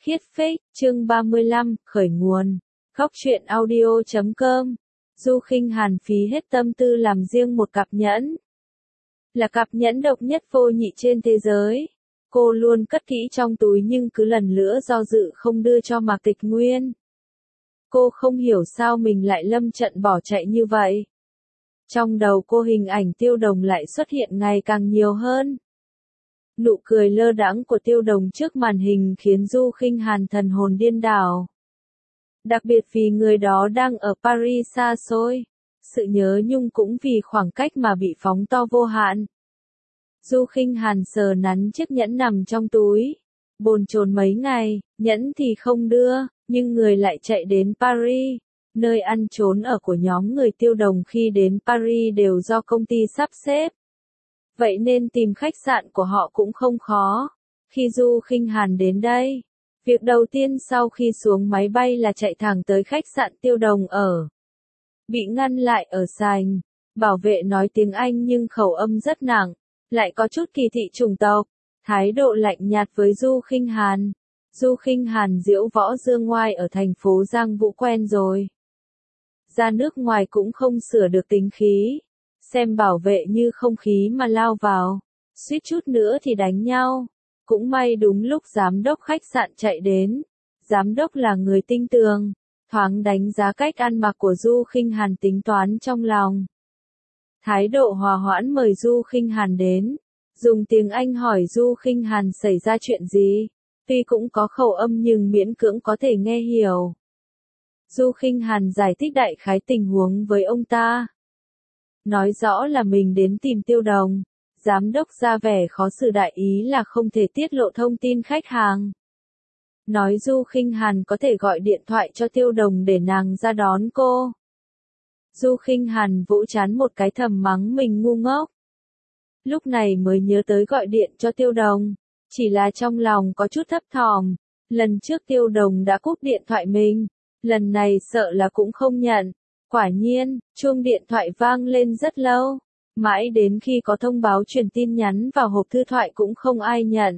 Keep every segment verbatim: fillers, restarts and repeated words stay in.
Khiết Phích, chương ba mươi lăm, khởi nguồn. Góc truyện audio chấm com. Du Khinh Hàn phí hết tâm tư làm riêng một cặp nhẫn. Là cặp nhẫn độc nhất vô nhị trên thế giới. Cô luôn cất kỹ trong túi nhưng cứ lần nữa do dự không đưa cho Mạc Tịch Nguyên. Cô không hiểu sao mình lại lâm trận bỏ chạy như vậy. Trong đầu cô hình ảnh Tiêu Đồng lại xuất hiện ngày càng nhiều hơn. Nụ cười lơ đãng của Tiêu Đồng trước màn hình khiến Du Khinh Hàn thần hồn điên đảo. Đặc biệt vì người đó đang ở Paris xa xôi. Sự nhớ nhung cũng vì khoảng cách mà bị phóng to vô hạn. Du Khinh Hàn sờ nắn chiếc nhẫn nằm trong túi. Bồn chồn mấy ngày, nhẫn thì không đưa, nhưng người lại chạy đến Paris. Nơi ăn trốn ở của nhóm người Tiêu Đồng khi đến Paris đều do công ty sắp xếp. Vậy nên tìm khách sạn của họ cũng không khó. Khi Du Khinh Hàn đến đây, việc đầu tiên sau khi xuống máy bay là chạy thẳng tới khách sạn Tiêu Đồng ở. Bị ngăn lại ở sảnh, bảo vệ nói tiếng Anh nhưng khẩu âm rất nặng, lại có chút kỳ thị chủng tộc, thái độ lạnh nhạt với Du Khinh Hàn. Du Khinh Hàn diễu võ dương ngoai ở thành phố Giang Vũ quen rồi. Ra nước ngoài cũng không sửa được tính khí. Xem bảo vệ như không khí mà lao vào, suýt chút nữa thì đánh nhau. Cũng may đúng lúc giám đốc khách sạn chạy đến. Giám đốc là người tinh tường, thoáng đánh giá cách ăn mặc của Du Khinh Hàn tính toán trong lòng. Thái độ hòa hoãn mời Du Khinh Hàn đến, dùng tiếng Anh hỏi Du Khinh Hàn xảy ra chuyện gì, tuy cũng có khẩu âm nhưng miễn cưỡng có thể nghe hiểu. Du Khinh Hàn giải thích đại khái tình huống với ông ta. Nói rõ là mình đến tìm Tiêu Đồng. Giám đốc ra vẻ khó xử đại ý là không thể tiết lộ thông tin khách hàng. Nói Du Khinh Hàn có thể gọi điện thoại cho Tiêu Đồng để nàng ra đón cô. Du Khinh Hàn vỗ trán một cái thầm mắng mình ngu ngốc. Lúc này mới nhớ tới gọi điện cho Tiêu Đồng. Chỉ là trong lòng có chút thấp thỏm. Lần trước Tiêu Đồng đã cúp điện thoại mình. Lần này sợ là cũng không nhận. Quả nhiên, chuông điện thoại vang lên rất lâu. Mãi đến khi có thông báo truyền tin nhắn vào hộp thư thoại cũng không ai nhận.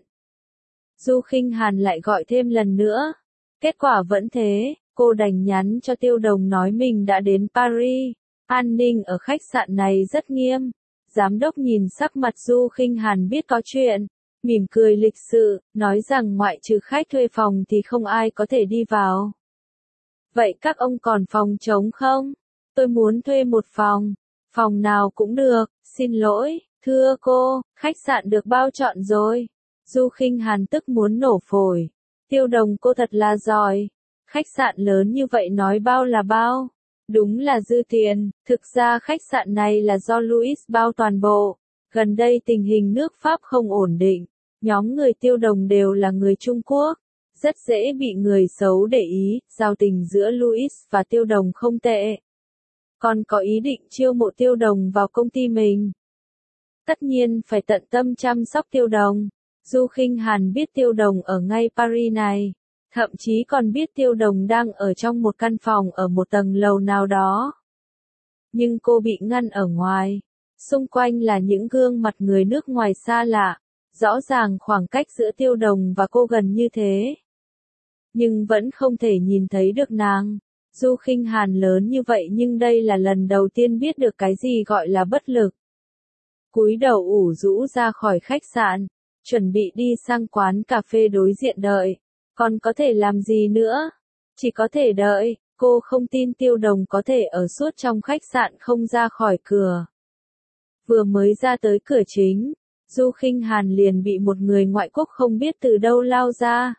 Du Khinh Hàn lại gọi thêm lần nữa. Kết quả vẫn thế, cô đành nhắn cho Tiêu Đồng nói mình đã đến Paris. An ninh ở khách sạn này rất nghiêm. Giám đốc nhìn sắc mặt Du Khinh Hàn biết có chuyện. Mỉm cười lịch sự, nói rằng ngoại trừ khách thuê phòng thì không ai có thể đi vào. Vậy các ông còn phòng trống không? Tôi muốn thuê một phòng. Phòng nào cũng được, xin lỗi, thưa cô, khách sạn được bao trọn rồi. Du Khinh Hàn tức muốn nổ phổi. Tiêu Đồng cô thật là giỏi. Khách sạn lớn như vậy nói bao là bao. Đúng là dư tiền, thực ra khách sạn này là do Louis bao toàn bộ. Gần đây tình hình nước Pháp không ổn định. Nhóm người Tiêu Đồng đều là người Trung Quốc. Rất dễ bị người xấu để ý, giao tình giữa Louis và Tiêu Đồng không tệ. Còn có ý định chiêu mộ Tiêu Đồng vào công ty mình. Tất nhiên phải tận tâm chăm sóc Tiêu Đồng. Du Khinh Hàn biết Tiêu Đồng ở ngay Paris này. Thậm chí còn biết Tiêu Đồng đang ở trong một căn phòng ở một tầng lầu nào đó. Nhưng cô bị ngăn ở ngoài. Xung quanh là những gương mặt người nước ngoài xa lạ. Rõ ràng khoảng cách giữa Tiêu Đồng và cô gần như thế. Nhưng vẫn không thể nhìn thấy được nàng. Du Khinh Hàn lớn như vậy nhưng đây là lần đầu tiên biết được cái gì gọi là bất lực. Cúi đầu ủ rũ ra khỏi khách sạn, chuẩn bị đi sang quán cà phê đối diện đợi. Còn có thể làm gì nữa? Chỉ có thể đợi, cô không tin Tiêu Đồng có thể ở suốt trong khách sạn không ra khỏi cửa. Vừa mới ra tới cửa chính, Du Khinh Hàn liền bị một người ngoại quốc không biết từ đâu lao ra.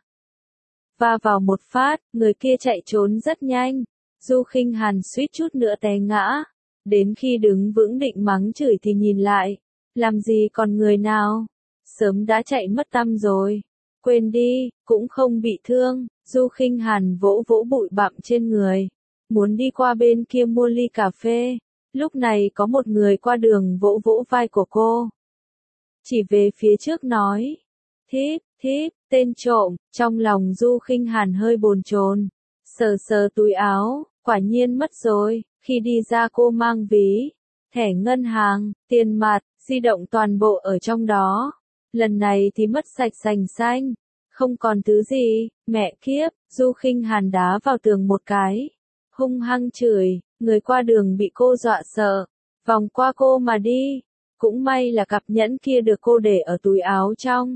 Va vào một phát, người kia chạy trốn rất nhanh. Du Khinh Hàn suýt chút nữa té ngã. Đến khi đứng vững định mắng chửi thì nhìn lại. Làm gì còn người nào? Sớm đã chạy mất tăm rồi. Quên đi, cũng không bị thương. Du Khinh Hàn vỗ vỗ bụi bặm trên người. Muốn đi qua bên kia mua ly cà phê. Lúc này có một người qua đường vỗ vỗ vai của cô. Chỉ về phía trước nói. Thiếp, thiếp, tên trộm. Trong lòng Du Khinh Hàn hơi bồn chồn. Sờ sờ túi áo, quả nhiên mất rồi. Khi đi ra cô mang ví, thẻ ngân hàng, tiền mặt, di động toàn bộ ở trong đó. Lần này thì mất sạch sành xanh. Không còn thứ gì, mẹ kiếp, Du Khinh Hàn đá vào tường một cái. Hung hăng chửi, người qua đường bị cô dọa sợ. Vòng qua cô mà đi. Cũng may là cặp nhẫn kia được cô để ở túi áo trong.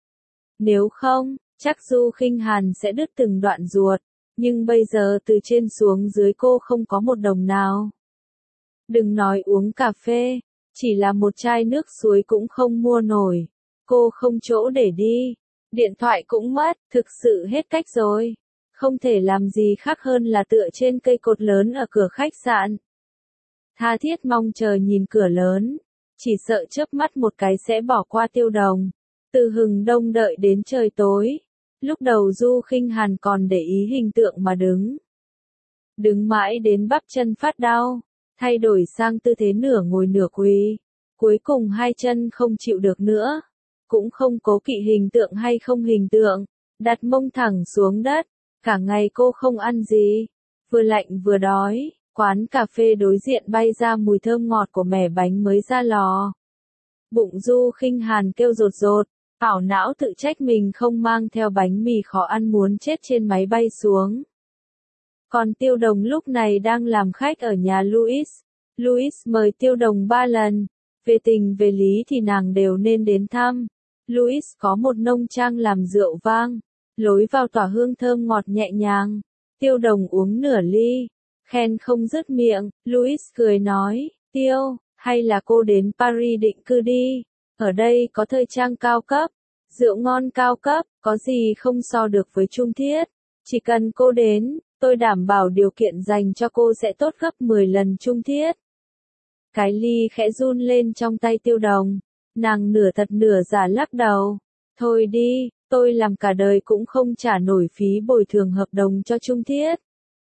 Nếu không, chắc Du Khinh Hàn sẽ đứt từng đoạn ruột. Nhưng bây giờ từ trên xuống dưới cô không có một đồng nào. Đừng nói uống cà phê, chỉ là một chai nước suối cũng không mua nổi. Cô không chỗ để đi. Điện thoại cũng mất, thực sự hết cách rồi. Không thể làm gì khác hơn là tựa trên cây cột lớn ở cửa khách sạn. Tha thiết mong chờ nhìn cửa lớn. Chỉ sợ chớp mắt một cái sẽ bỏ qua Tiêu Đồng. Từ hừng đông đợi đến trời tối. Lúc đầu Du Khinh Hàn còn để ý hình tượng mà đứng. Đứng mãi đến bắp chân phát đau. Thay đổi sang tư thế nửa ngồi nửa quỳ. Cuối cùng hai chân không chịu được nữa. Cũng không cố kỵ hình tượng hay không hình tượng. Đặt mông thẳng xuống đất. Cả ngày cô không ăn gì. Vừa lạnh vừa đói. Quán cà phê đối diện bay ra mùi thơm ngọt của mẻ bánh mới ra lò. Bụng Du Khinh Hàn kêu rột rột. Ảo não tự trách mình không mang theo bánh mì khó ăn muốn chết trên máy bay xuống. Còn Tiêu Đồng lúc này đang làm khách ở nhà Louis. Louis mời Tiêu Đồng ba lần. Về tình về lý thì nàng đều nên đến thăm. Louis có một nông trang làm rượu vang. Lối vào tỏa hương thơm ngọt nhẹ nhàng. Tiêu Đồng uống nửa ly. Khen không dứt miệng. Louis cười nói, Tiêu, hay là cô đến Paris định cư đi. Ở đây có thời trang cao cấp. Rượu ngon cao cấp. Có gì không so được với Trung Thiết. Chỉ cần cô đến, tôi đảm bảo điều kiện dành cho cô sẽ tốt gấp mười lần Trung Thiết. Cái ly khẽ run lên trong tay Tiêu Đồng. Nàng nửa thật nửa giả lắc đầu. Thôi đi, tôi làm cả đời cũng không trả nổi phí bồi thường hợp đồng cho Trung Thiết.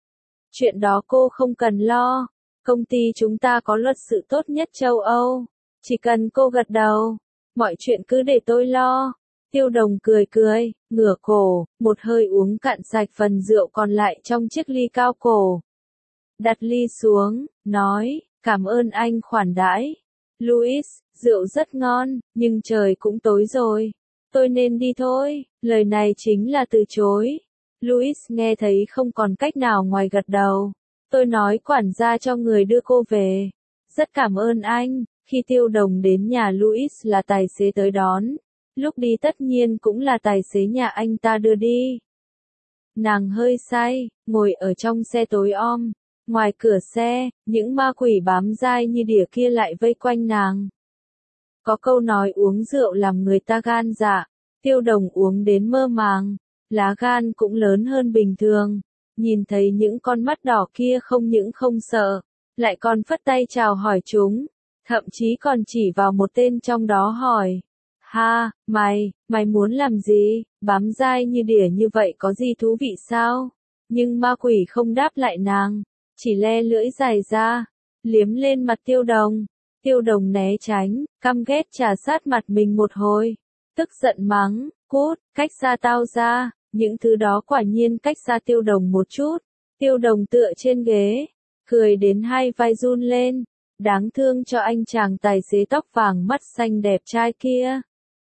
Chuyện đó cô không cần lo. Công ty chúng ta có luật sự tốt nhất châu Âu. Chỉ cần cô gật đầu, mọi chuyện cứ để tôi lo. Tiêu Đồng cười cười, ngửa cổ, một hơi uống cạn sạch phần rượu còn lại trong chiếc ly cao cổ. Đặt ly xuống, nói, cảm ơn anh khoản đãi. Louis, rượu rất ngon, nhưng trời cũng tối rồi. Tôi nên đi thôi, lời này chính là từ chối. Louis nghe thấy không còn cách nào ngoài gật đầu. Tôi nói quản gia cho người đưa cô về. Rất cảm ơn anh. Khi Tiêu Đồng đến nhà Louis là tài xế tới đón. Lúc đi tất nhiên cũng là tài xế nhà anh ta đưa đi. Nàng hơi say, ngồi ở trong xe tối om. Ngoài cửa xe, những ma quỷ bám dai như đỉa kia lại vây quanh nàng. Có câu nói uống rượu làm người ta gan dạ. Tiêu Đồng uống đến mơ màng. Lá gan cũng lớn hơn bình thường. Nhìn thấy những con mắt đỏ kia không những không sợ, lại còn phất tay chào hỏi chúng. Thậm chí còn chỉ vào một tên trong đó hỏi. Ha, mày, mày muốn làm gì? Bám dai như đỉa như vậy có gì thú vị sao? Nhưng ma quỷ không đáp lại nàng. Chỉ le lưỡi dài ra. Liếm lên mặt Tiêu Đồng. Tiêu Đồng né tránh, căm ghét trà sát mặt mình một hồi. Tức giận mắng, cút, cách xa tao ra. Những thứ đó quả nhiên cách xa Tiêu Đồng một chút. Tiêu Đồng tựa trên ghế. Cười đến hai vai run lên. Đáng thương cho anh chàng tài xế tóc vàng mắt xanh đẹp trai kia.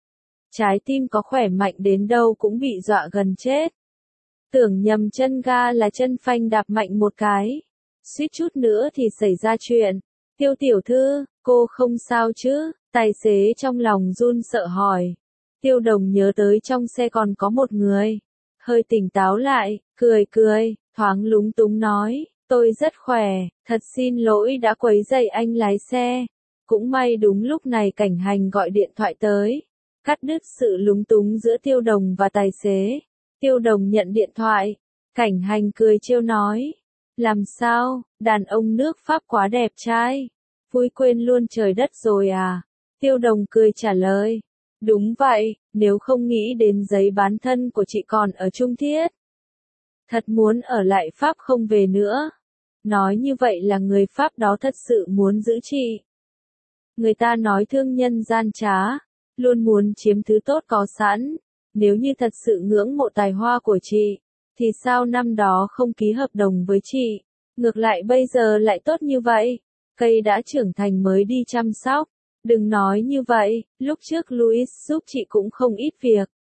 Trái tim có khỏe mạnh đến đâu cũng bị dọa gần chết. Tưởng nhầm chân ga là chân phanh đạp mạnh một cái. Suýt chút nữa thì xảy ra chuyện. Tiêu tiểu thư, cô không sao chứ? Tài xế trong lòng run sợ hỏi. Tiêu Đồng nhớ tới trong xe còn có một người. Hơi tỉnh táo lại, cười cười, thoáng lúng túng nói. Tôi rất khỏe, thật xin lỗi đã quấy rầy anh lái xe. Cũng may đúng lúc này cảnh hành gọi điện thoại tới. Cắt đứt sự lúng túng giữa Tiêu Đồng và tài xế. Tiêu Đồng nhận điện thoại. Cảnh hành cười trêu nói. Làm sao, đàn ông nước Pháp quá đẹp trai. Vui quên luôn trời đất rồi à? Tiêu Đồng cười trả lời. Đúng vậy, nếu không nghĩ đến giấy bán thân của chị còn ở Trung Thiết. Thật muốn ở lại Pháp không về nữa. Nói như vậy là người Pháp đó thật sự muốn giữ chị. Người ta nói thương nhân gian trá, luôn muốn chiếm thứ tốt có sẵn. Nếu như thật sự ngưỡng mộ tài hoa của chị, thì sao năm đó không ký hợp đồng với chị? Ngược lại bây giờ lại tốt như vậy. Cây đã trưởng thành mới đi chăm sóc. Đừng nói như vậy, lúc trước Louis giúp chị cũng không ít việc.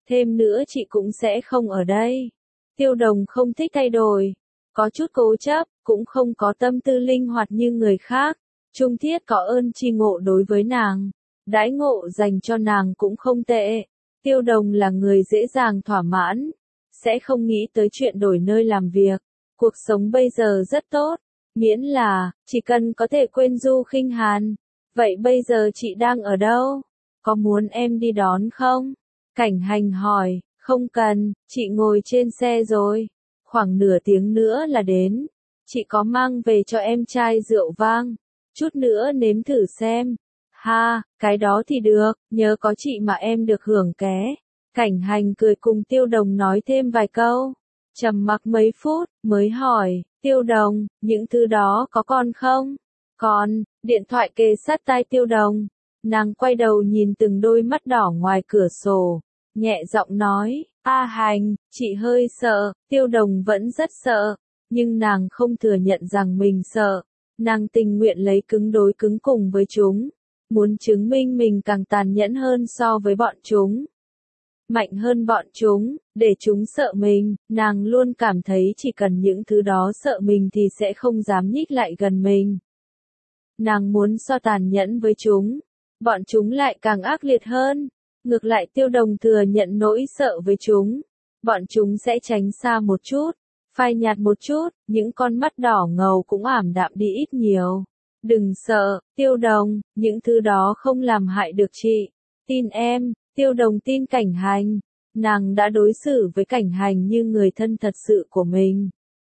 Thêm nữa chị cũng sẽ không ở đây. Tiêu Đồng không thích thay đổi, có chút cố chấp, cũng không có tâm tư linh hoạt như người khác. Trung Thiết có ơn tri ngộ đối với nàng, đãi ngộ dành cho nàng cũng không tệ. Tiêu Đồng là người dễ dàng thỏa mãn, sẽ không nghĩ tới chuyện đổi nơi làm việc. Cuộc sống bây giờ rất tốt, miễn là, chỉ cần có thể quên Du Khinh Hàn. Vậy bây giờ chị đang ở đâu? Có muốn em đi đón không? Cảnh Hành hỏi, không cần, chị ngồi trên xe rồi. Khoảng nửa tiếng nữa là đến. Chị có mang về cho em chai rượu vang. Chút nữa nếm thử xem. Ha, cái đó thì được, nhớ có chị mà em được hưởng ké. Cảnh Hành cười cùng Tiêu Đồng nói thêm vài câu. Trầm mặc mấy phút, mới hỏi, Tiêu Đồng, những thứ đó có còn không? Còn, điện thoại kề sát tai Tiêu Đồng. Nàng quay đầu nhìn từng đôi mắt đỏ ngoài cửa sổ, nhẹ giọng nói, A Hành, chị hơi sợ. Tiêu Đồng vẫn rất sợ, nhưng nàng không thừa nhận rằng mình sợ. Nàng tình nguyện lấy cứng đối cứng cùng với chúng, muốn chứng minh mình càng tàn nhẫn hơn so với bọn chúng, mạnh hơn bọn chúng, để chúng sợ mình. Nàng luôn cảm thấy chỉ cần những thứ đó sợ mình thì sẽ không dám nhích lại gần mình. Nàng muốn so tàn nhẫn với chúng, bọn chúng lại càng ác liệt hơn. Ngược lại Tiêu Đồng thừa nhận nỗi sợ với chúng, bọn chúng sẽ tránh xa một chút, phai nhạt một chút, những con mắt đỏ ngầu cũng ảm đạm đi ít nhiều. Đừng sợ, Tiêu Đồng, những thứ đó không làm hại được chị. Tin em. Tiêu Đồng tin Cảnh Hành, nàng đã đối xử với Cảnh Hành như người thân thật sự của mình.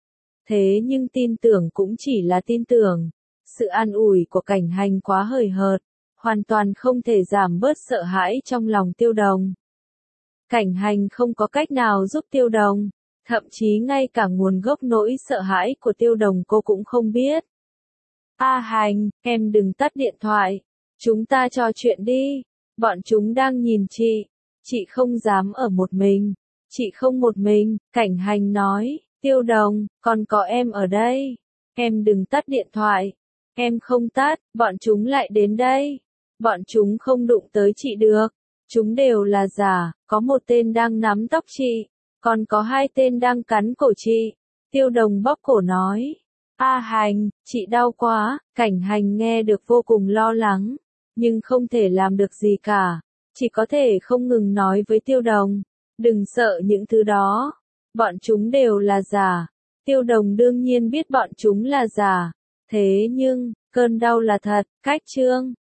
Thế nhưng tin tưởng cũng chỉ là tin tưởng, sự an ủi của Cảnh Hành quá hời hợt, hoàn toàn không thể giảm bớt sợ hãi trong lòng Tiêu Đồng. Cảnh Hành không có cách nào giúp Tiêu Đồng, thậm chí ngay cả nguồn gốc nỗi sợ hãi của Tiêu Đồng cô cũng không biết. A Hành, em đừng tắt điện thoại, chúng ta trò chuyện đi. Bọn chúng đang nhìn chị. Chị không dám ở một mình. Chị không một mình, Cảnh Hành nói. Tiêu Đồng, còn có em ở đây. Em đừng tắt điện thoại. Em không tắt, bọn chúng lại đến đây. Bọn chúng không đụng tới chị được. Chúng đều là giả, có một tên đang nắm tóc chị. Còn có hai tên đang cắn cổ chị. Tiêu Đồng bóp cổ nói. A Hành, chị đau quá. Cảnh Hành nghe được vô cùng lo lắng, nhưng không thể làm được gì cả, chỉ có thể không ngừng nói với Tiêu Đồng, đừng sợ những thứ đó, bọn chúng đều là giả. Tiêu Đồng đương nhiên biết bọn chúng là giả, thế nhưng, cơn đau là thật. Cách chương